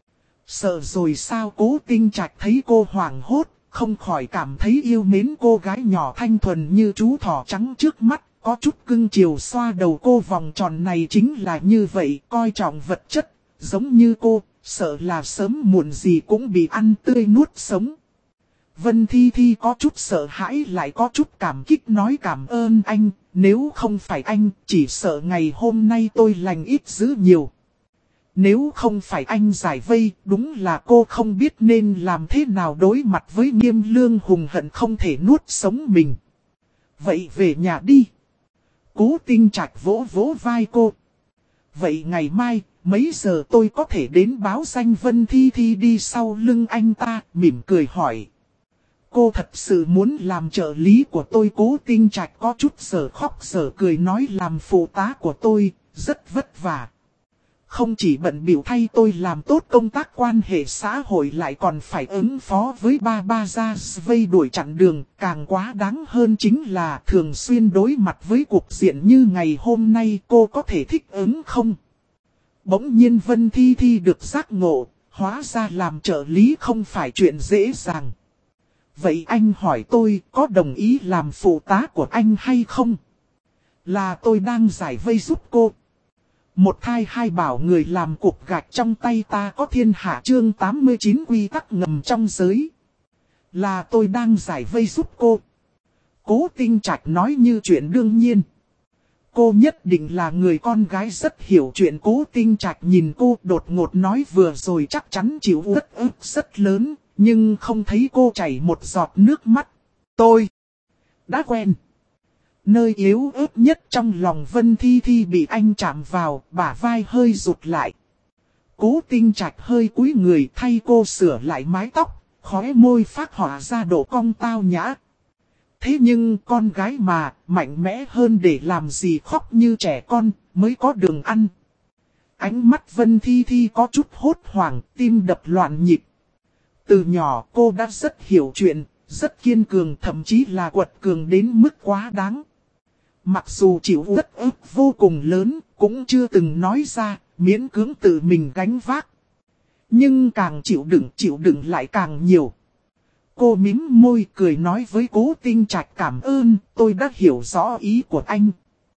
Sợ rồi sao? Cố Tinh Trạch thấy cô hoảng hốt, không khỏi cảm thấy yêu mến cô gái nhỏ thanh thuần như chú thỏ trắng trước mắt, có chút cưng chiều xoa đầu cô. Vòng tròn này chính là như vậy, coi trọng vật chất, giống như cô, sợ là sớm muộn gì cũng bị ăn tươi nuốt sống. Vân Thi Thi có chút sợ hãi lại có chút cảm kích nói cảm ơn anh, nếu không phải anh, chỉ sợ ngày hôm nay tôi lành ít dữ nhiều. Nếu không phải anh giải vây, đúng là cô không biết nên làm thế nào đối mặt với Nghiêm Lương Hùng hận không thể nuốt sống mình. Vậy về nhà đi. Cố Tinh Trạch vỗ vỗ vai cô. Vậy ngày mai, mấy giờ tôi có thể đến báo danh? Vân Thi Thi đi sau lưng anh ta, mỉm cười hỏi. Cô thật sự muốn làm trợ lý của tôi? Cố Tinh Trạch có chút giờ khóc giờ cười nói làm phụ tá của tôi, rất vất vả. Không chỉ bận bịu thay tôi làm tốt công tác quan hệ xã hội lại còn phải ứng phó với ba gia vây đuổi chặn đường. Càng quá đáng hơn chính là thường xuyên đối mặt với cục diện như ngày hôm nay, cô có thể thích ứng không? Bỗng nhiên Vân Thi Thi được giác ngộ, hóa ra làm trợ lý không phải chuyện dễ dàng. Vậy anh hỏi tôi có đồng ý làm phụ tá của anh hay không? Là tôi đang giải vây giúp cô. Một thai hai bảo người làm cục gạch trong tay ta có thiên hạ. Chương 89 quy tắc ngầm trong giới. Là tôi đang giải vây giúp cô. Cố Tinh Trạch nói như chuyện đương nhiên. Cô nhất định là người con gái rất hiểu chuyện. Cố Tinh Trạch nhìn cô đột ngột nói vừa rồi chắc chắn chịu rất ức rất lớn. Nhưng không thấy cô chảy một giọt nước mắt. Tôi đã quen. Nơi yếu ớt nhất trong lòng Vân Thi Thi bị anh chạm vào, bả vai hơi rụt lại. Cố Tinh Trạch hơi cúi người thay cô sửa lại mái tóc, khóe môi phát họa ra độ cong tao nhã. Thế nhưng con gái mà, mạnh mẽ hơn để làm gì, khóc như trẻ con, mới có đường ăn. Ánh mắt Vân Thi Thi có chút hốt hoảng, tim đập loạn nhịp. Từ nhỏ cô đã rất hiểu chuyện, rất kiên cường, thậm chí là quật cường đến mức quá đáng. Mặc dù chịu rất ức vô cùng lớn, cũng chưa từng nói ra, miễn cưỡng tự mình gánh vác. Nhưng càng chịu đựng lại càng nhiều. Cô mím môi cười nói với Cố Tinh Trạch cảm ơn, tôi đã hiểu rõ ý của anh.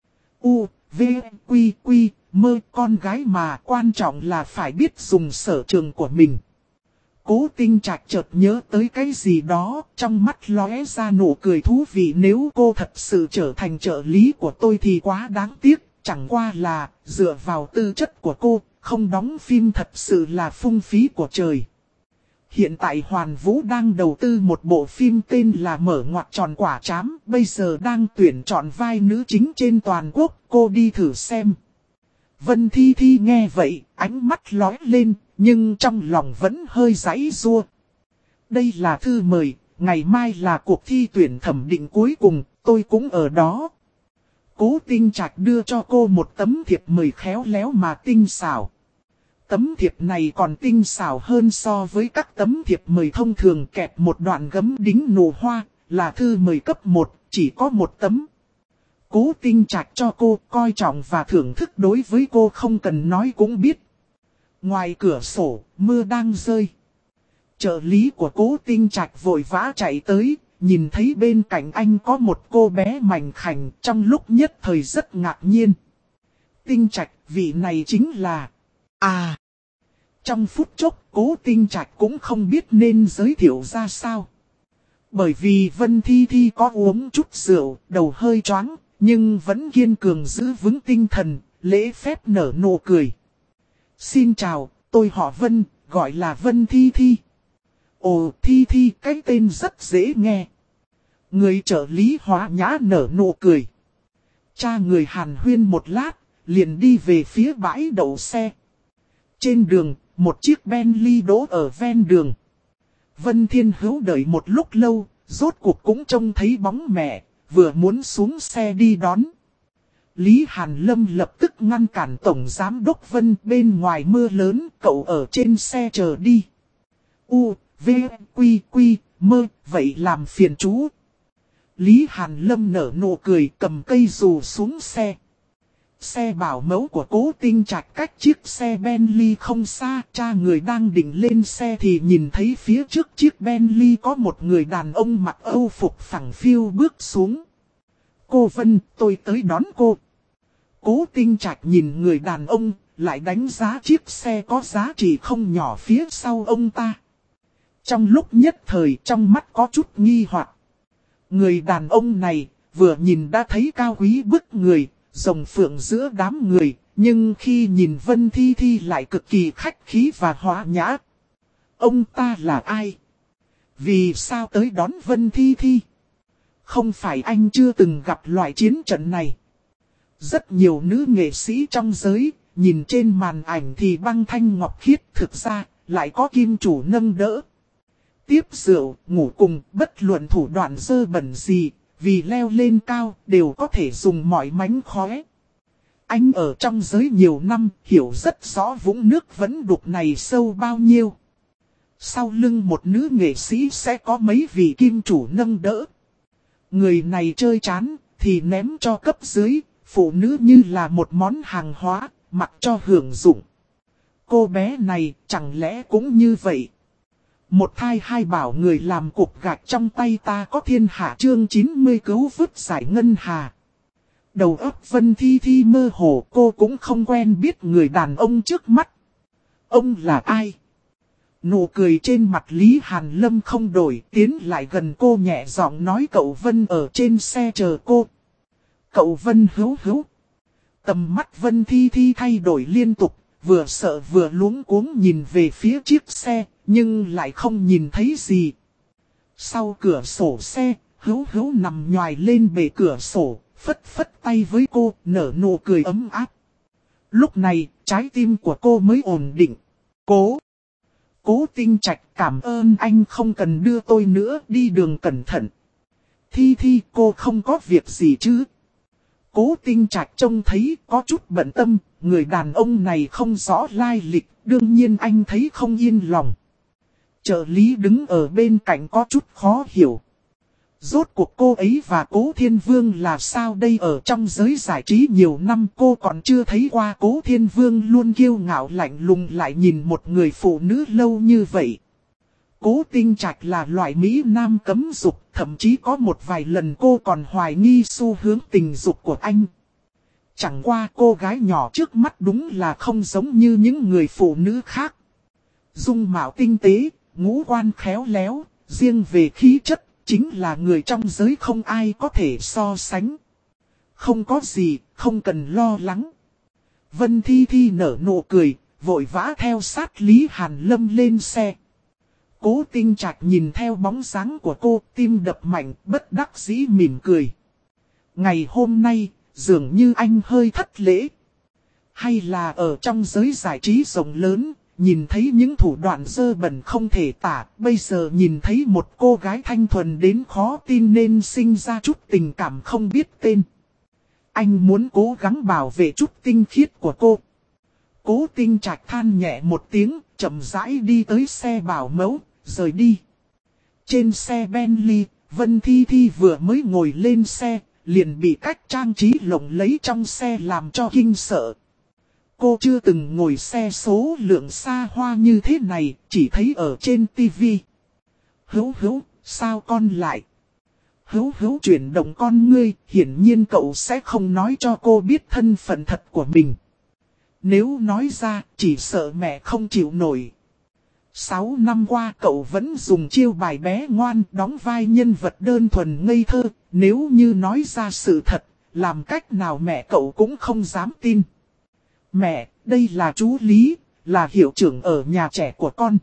U, V, Quy, Quy, mơ, con gái mà quan trọng là phải biết dùng sở trường của mình. Cố Tinh Trạch chợt nhớ tới cái gì đó, trong mắt lóe ra nụ cười thú vị. Nếu cô thật sự trở thành trợ lý của tôi thì quá đáng tiếc, chẳng qua là dựa vào tư chất của cô, không đóng phim thật sự là phung phí của trời. Hiện tại Hoàn Vũ đang đầu tư một bộ phim tên là Mở ngoặc tròn quả trám, bây giờ đang tuyển chọn vai nữ chính trên toàn quốc, cô đi thử xem. Vân Thi Thi nghe vậy, ánh mắt lóe lên, nhưng trong lòng vẫn hơi giãy giụa. Đây là thư mời, ngày mai là cuộc thi tuyển thẩm định cuối cùng, tôi cũng ở đó. Cố Tinh Trạch đưa cho cô một tấm thiệp mời khéo léo mà tinh xảo. Tấm thiệp này còn tinh xảo hơn so với các tấm thiệp mời thông thường, kẹp một đoạn gấm đính nụ hoa, là thư mời cấp 1, chỉ có một tấm. Cố Tinh Trạch cho cô, coi trọng và thưởng thức đối với cô không cần nói cũng biết. Ngoài cửa sổ, mưa đang rơi. Trợ lý của Cố Tinh Trạch vội vã chạy tới, nhìn thấy bên cạnh anh có một cô bé mảnh khảnh, trong lúc nhất thời rất ngạc nhiên. Tinh Trạch, vị này chính là... À! Trong phút chốc, Cố Tinh Trạch cũng không biết nên giới thiệu ra sao. Bởi vì Vân Thi Thi có uống chút rượu, đầu hơi choáng, nhưng vẫn kiên cường giữ vững tinh thần, lễ phép nở nụ cười. Xin chào, tôi họ Vân, gọi là Vân Thi Thi. Ồ, Thi Thi, cái tên rất dễ nghe. Người trợ lý Hóa Nhã nở nụ cười. Cha người hàn huyên một lát, liền đi về phía bãi đậu xe. Trên đường, một chiếc Bentley đỗ ở ven đường. Vân Thiên Hữu đợi một lúc lâu, rốt cuộc cũng trông thấy bóng mẹ, vừa muốn xuống xe đi đón. Lý Hàn Lâm lập tức ngăn cản Tổng Giám Đốc Vân bên ngoài mưa lớn, cậu ở trên xe chờ đi. U, V, Quy, Quy, mơ, vậy làm phiền chú. Lý Hàn Lâm nở nụ cười cầm cây dù xuống xe. Xe bảo mẫu của Cố Tinh Trạch cách chiếc xe Bentley không xa, cha người đang định lên xe thì nhìn thấy phía trước chiếc Bentley có một người đàn ông mặc âu phục phẳng phiu bước xuống. Cô Vân, tôi tới đón cô. Cố Tinh Trạch nhìn người đàn ông, lại đánh giá chiếc xe có giá trị không nhỏ phía sau ông ta. Trong lúc nhất thời trong mắt có chút nghi hoặc. Người đàn ông này vừa nhìn đã thấy cao quý bức người, rồng phượng giữa đám người, nhưng khi nhìn Vân Thi Thi lại cực kỳ khách khí và hòa nhã. Ông ta là ai? Vì sao tới đón Vân Thi Thi? Không phải anh chưa từng gặp loại chiến trận này. Rất nhiều nữ nghệ sĩ trong giới, nhìn trên màn ảnh thì băng thanh ngọc khiết, thực ra lại có kim chủ nâng đỡ. Tiếp rượu, ngủ cùng, bất luận thủ đoạn dơ bẩn gì, vì leo lên cao đều có thể dùng mọi mánh khóe. Anh ở trong giới nhiều năm, hiểu rất rõ vũng nước vẫn đục này sâu bao nhiêu. Sau lưng một nữ nghệ sĩ sẽ có mấy vị kim chủ nâng đỡ. Người này chơi chán, thì ném cho cấp dưới, phụ nữ như là một món hàng hóa, mặc cho hưởng dụng. Cô bé này chẳng lẽ cũng như vậy? Một thai hai bảo người làm cục gạch trong tay ta có thiên hạ chương 90 cứu vứt giải ngân hà. Đầu óc Vân Thi Thi mơ hồ, cô cũng không quen biết người đàn ông trước mắt. Ông là ai? Nụ cười trên mặt Lý Hàn Lâm không đổi, tiến lại gần cô nhẹ giọng nói cậu Vân ở trên xe chờ cô. Cậu Vân Hữu. Tầm mắt Vân Thi Thi thay đổi liên tục, vừa sợ vừa luống cuống nhìn về phía chiếc xe, nhưng lại không nhìn thấy gì. Sau cửa sổ xe, Hữu nằm nhoài lên bề cửa sổ, phất phất tay với cô, nở nụ cười ấm áp. Lúc này, trái tim của cô mới ổn định. Cố Tinh Trạch, cảm ơn anh, không cần đưa tôi nữa, đi đường cẩn thận. Thi Thi, cô không có việc gì chứ? Cố Tinh Trạch trông thấy có chút bận tâm, người đàn ông này không rõ lai lịch, đương nhiên anh thấy không yên lòng. Trợ lý đứng ở bên cạnh có chút khó hiểu. Rốt cuộc cô ấy và Cố Thiên Vương là sao đây? Ở trong giới giải trí nhiều năm cô còn chưa thấy qua Cố Thiên Vương luôn kiêu ngạo lạnh lùng lại nhìn một người phụ nữ lâu như vậy. Cố Tinh Trạch là loại mỹ nam cấm dục, thậm chí có một vài lần cô còn hoài nghi xu hướng tình dục của anh. Chẳng qua cô gái nhỏ trước mắt đúng là không giống như những người phụ nữ khác. Dung mạo tinh tế, ngũ quan khéo léo, riêng về khí chất, chính là người trong giới không ai có thể so sánh. Không có gì, không cần lo lắng. Vân Thi Thi nở nụ cười, vội vã theo sát Lý Hàn Lâm lên xe. Cố Tinh Trạch nhìn theo bóng dáng của cô, tim đập mạnh, bất đắc dĩ mỉm cười. Ngày hôm nay, dường như anh hơi thất lễ. Hay là ở trong giới giải trí rộng lớn, nhìn thấy những thủ đoạn dơ bẩn không thể tả, bây giờ nhìn thấy một cô gái thanh thuần đến khó tin nên sinh ra chút tình cảm không biết tên. Anh muốn cố gắng bảo vệ chút tinh khiết của cô. Cố Tinh Trạch than nhẹ một tiếng, chậm rãi đi tới xe bảo mẫu, rời đi. Trên xe Bentley, Vân Thi Thi vừa mới ngồi lên xe, liền bị cách trang trí lộng lẫy trong xe làm cho kinh sợ. Cô chưa từng ngồi xe số lượng xa hoa như thế này, chỉ thấy ở trên tivi. Hữu, sao con lại? Hữu Hữu chuyển động con ngươi, hiển nhiên cậu sẽ không nói cho cô biết thân phận thật của mình. Nếu nói ra, chỉ sợ mẹ không chịu nổi. 6 năm qua cậu vẫn dùng chiêu bài bé ngoan đóng vai nhân vật đơn thuần ngây thơ. Nếu như nói ra sự thật, làm cách nào mẹ cậu cũng không dám tin. Mẹ, đây là chú Lý, là hiệu trưởng ở nhà trẻ của con.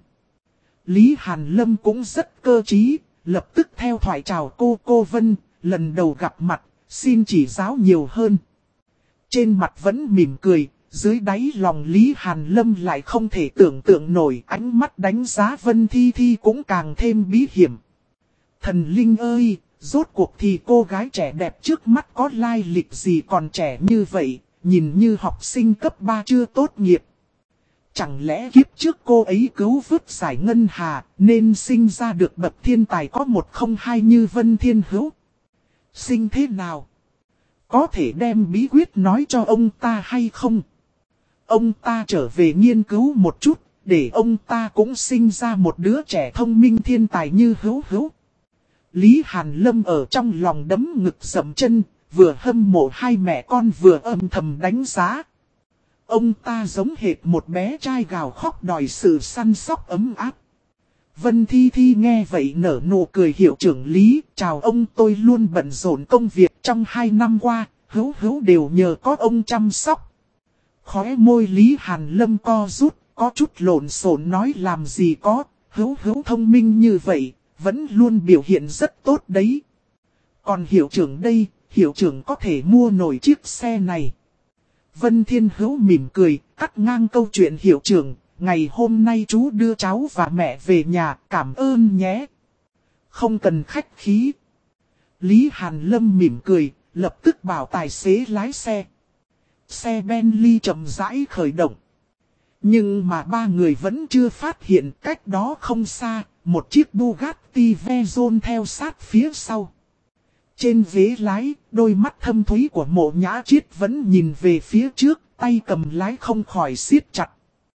Lý Hàn Lâm cũng rất cơ trí, lập tức theo thoại chào cô Vân, lần đầu gặp mặt, xin chỉ giáo nhiều hơn. Trên mặt vẫn mỉm cười, dưới đáy lòng Lý Hàn Lâm lại không thể tưởng tượng nổi, ánh mắt đánh giá Vân Thi Thi cũng càng thêm bí hiểm. Thần linh ơi, rốt cuộc thì cô gái trẻ đẹp trước mắt có lai lịch gì còn trẻ như vậy, nhìn như học sinh cấp 3 chưa tốt nghiệp. Chẳng lẽ kiếp trước cô ấy cứu vớt giải ngân hà, nên sinh ra được bậc thiên tài có 102 như Vân Thiên Hữu? Sinh thế nào? Có thể đem bí quyết nói cho ông ta hay không? Ông ta trở về nghiên cứu một chút, để ông ta cũng sinh ra một đứa trẻ thông minh thiên tài như Hữu Hữu. Lý Hàn Lâm ở trong lòng đấm ngực dậm chân, vừa hâm mộ hai mẹ con vừa âm thầm đánh giá. Ông ta giống hệt một bé trai gào khóc đòi sự săn sóc ấm áp. Vân Thi Thi nghe vậy nở nụ cười, hiệu trưởng Lý, chào ông, tôi luôn bận rộn công việc trong 2 năm qua, Hữu Hữu đều nhờ có ông chăm sóc. Khóe môi Lý Hàn Lâm co rút, có chút lộn xộn nói làm gì có, Hữu Hữu thông minh như vậy, vẫn luôn biểu hiện rất tốt đấy. Còn hiệu trưởng đây, hiệu trưởng có thể mua nổi chiếc xe này. Vân Thiên Hữu mỉm cười, cắt ngang câu chuyện hiệu trưởng, ngày hôm nay chú đưa cháu và mẹ về nhà, cảm ơn nhé. Không cần khách khí. Lý Hàn Lâm mỉm cười, lập tức bảo tài xế lái xe. Xe Bentley chậm rãi khởi động. Nhưng mà ba người vẫn chưa phát hiện cách đó không xa, một chiếc Bugatti Veyron theo sát phía sau. Trên ghế lái, đôi mắt thâm thúy của Mộ Nhã Triết vẫn nhìn về phía trước, tay cầm lái không khỏi siết chặt.